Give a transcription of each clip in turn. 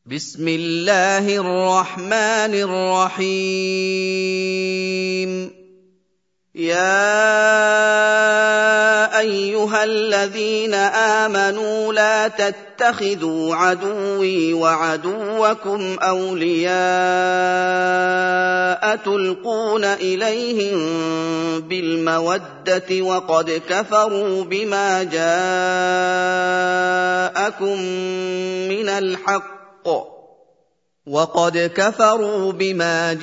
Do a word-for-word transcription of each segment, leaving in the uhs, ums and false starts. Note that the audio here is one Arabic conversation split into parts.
بسم الله الرحمن الرحيم يا أيها الذين آمنوا لا تتخذوا عدوي وعدوكم أولياء تلقون إليهم بالمودة وقد كفروا بما جاءكم من الحق وقد كفروا بما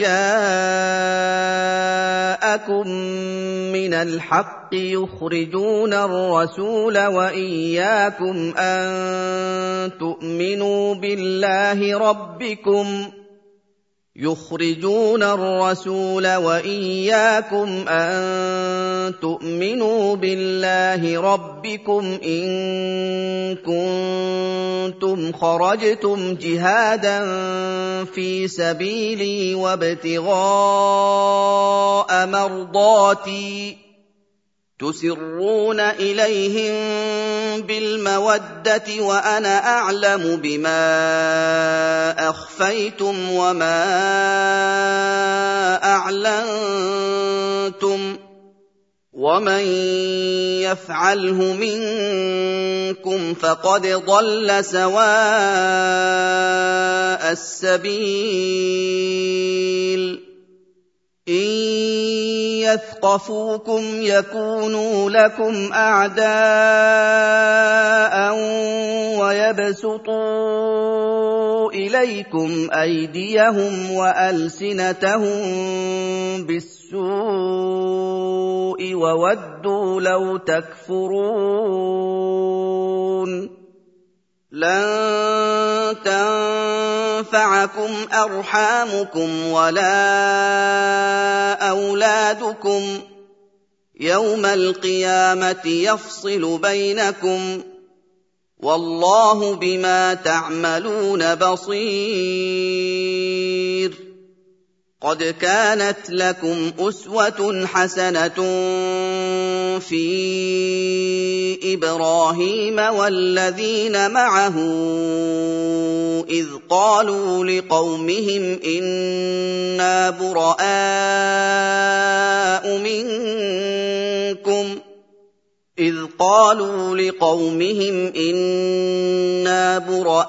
جاءكم من الحق يخرجون الرسول وإياكم أن تؤمنوا بالله ربكم يخرجون الرسول وإياكم أن تؤمنوا بالله ربكم إن كنتم خرجتم جهادا في سبيلي وابتغاء مرضاتي تسرون إليهم بالمودة وأنا أعلم بما أخفيتم وما أعلنتم ومن يفعله منكم فقد ضل سواء السبيل إن يثقفوكم يكونوا لكم أعداء ويبسطوا إليكم أيديهم وألسنتهم بالسوء وودوا لو تكفرون لن تنفعكم أرحامكم ولا أولادكم يوم القيامة يفصل بينكم والله بما تعملون بصير قد كانت لكم أسوة حسنة في إبراهيم والذين معه إذ قالوا لقومهم إنا براء منكم إذ قالوا لقومهم إنا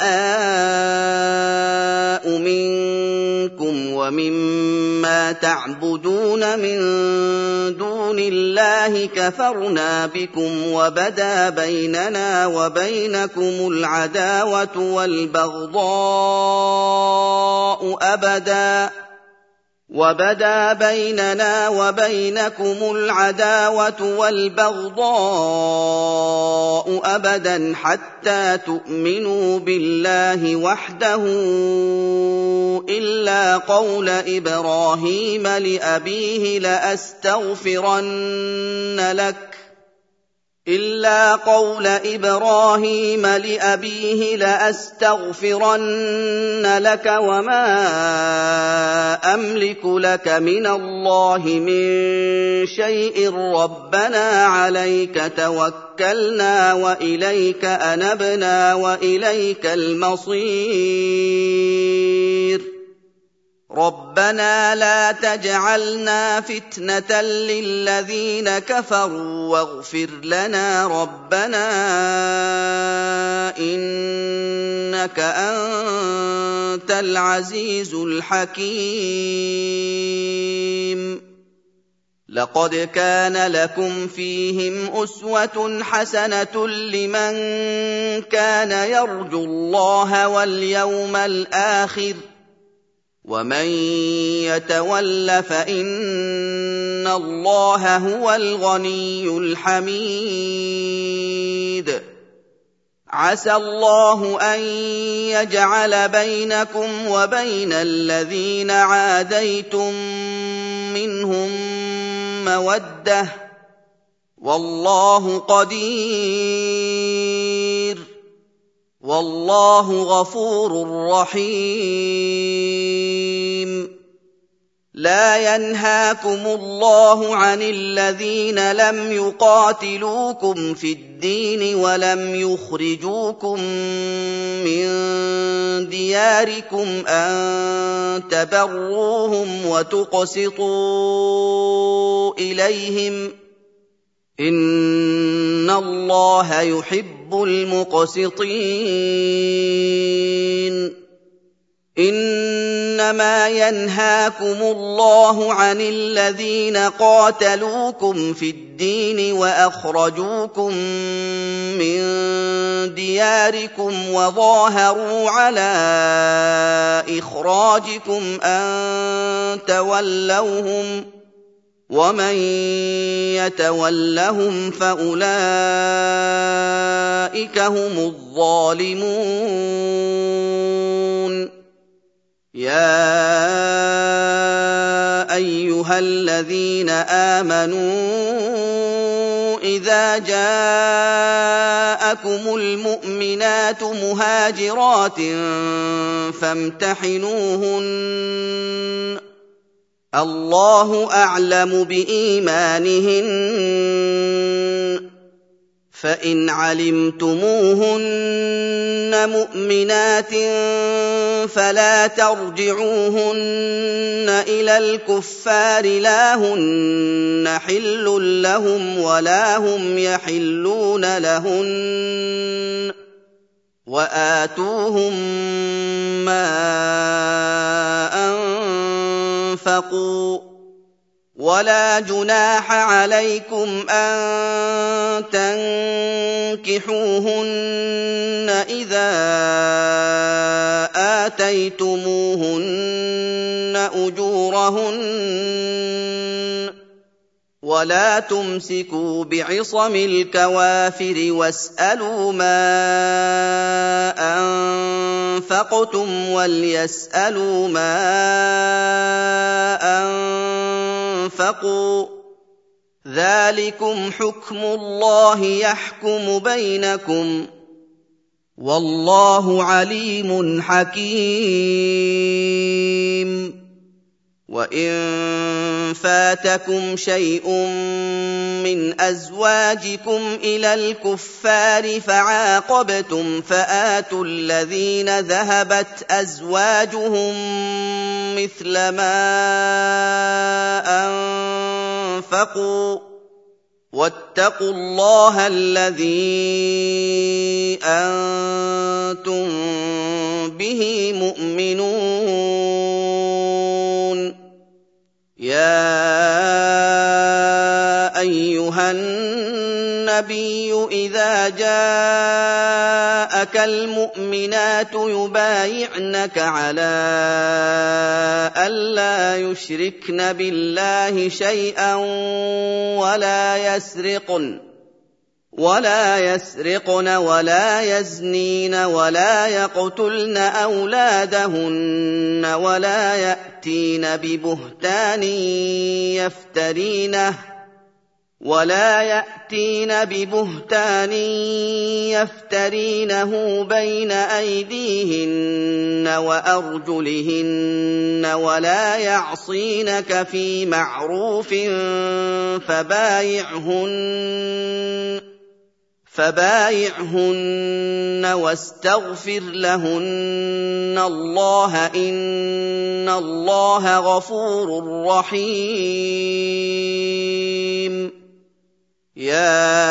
براء منكم ومما تعبدون من دون الله كفرنا بكم وبدا بيننا وبينكم العداوة والبغضاء أبدا وبدا بيننا وبينكم العداوة والبغضاء أبدا حتى تؤمنوا بالله وحده إلا قول إبراهيم لأبيه لأستغفرن لك إلا قول إبراهيم لأبيه لأستغفرن لك وما أملك لك من الله من شيء ربنا عليك توكلنا وإليك أنبنا وإليك المصير ربنا لا تجعلنا فتنة للذين كفروا واغفر لنا ربنا إنك أنت العزيز الحكيم لقد كان لكم فيهم أسوة حسنة لمن كان يرجو الله واليوم الآخر ومن يتول فإن الله هو الغني الحميد عسى الله أن يجعل بينكم وبين الذين عاديتم منهم مودة والله قدير والله غفور رحيم لا ينهاكم الله عن الذين لم يقاتلوكم في الدين ولم يخرجوكم من دياركم دياركم أن تبروهم وتقسطوا إليهم إن الله يحب المقسطين إنما ينهاكم الله عن الذين قاتلوكم في الدين وأخرجوكم من دياركم وظاهروا على إخراجكم أن تولوهم ومن يتولهم فأولئك هم الظالمون يا أيها الذين آمنوا إذا جاءكم المؤمنات مهاجرات فامتحنوهن الله أعلم بإيمانهن فإن علمتموهن مؤمنات فلا ترجعوهن إلى الكفار لا هن حل لهم ولا هم يحلون لهن وآتوهم ما أنفقوا ولا جناح عليكم أن تنكحوهن إذا آتيتموهن أجورهن ولا تمسكوا بعصم الكوافر واسألوا ما أنفقتم وليسألوا ما أنفقوا ذلكم حكم الله يحكم بينكم والله عليم حكيم وإن فاتكم شيء من أزواجكم إلى الكفار فعاقبتم فآتوا الذين ذهبت أزواجهم مثل ما أنفقوا واتقوا الله الذي أنتم به مؤمنون يا أيها النبي إذا جاءك المؤمنات يبايعنك على ألا يشركن بالله شيئا ولا يسرقن ولا يسرقن ولا يزنين ولا يقتلن أولادهن ولا يأتين ببهتان يفترينه ولا يأتين ببهتان يفترينه بين أيديهن وأرجلهن ولا يعصينك في معروف فبايعهن فبايعهن واستغفر لهن الله إن الله غفور رحيم يا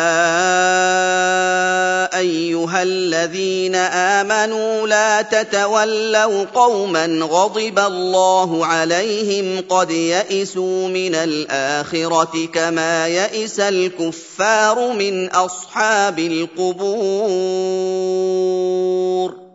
أيها الذين آمنوا لا تتولوا قوما غضب الله عليهم قد يئسوا من الآخرة كما يئس الكفار من أصحاب القبور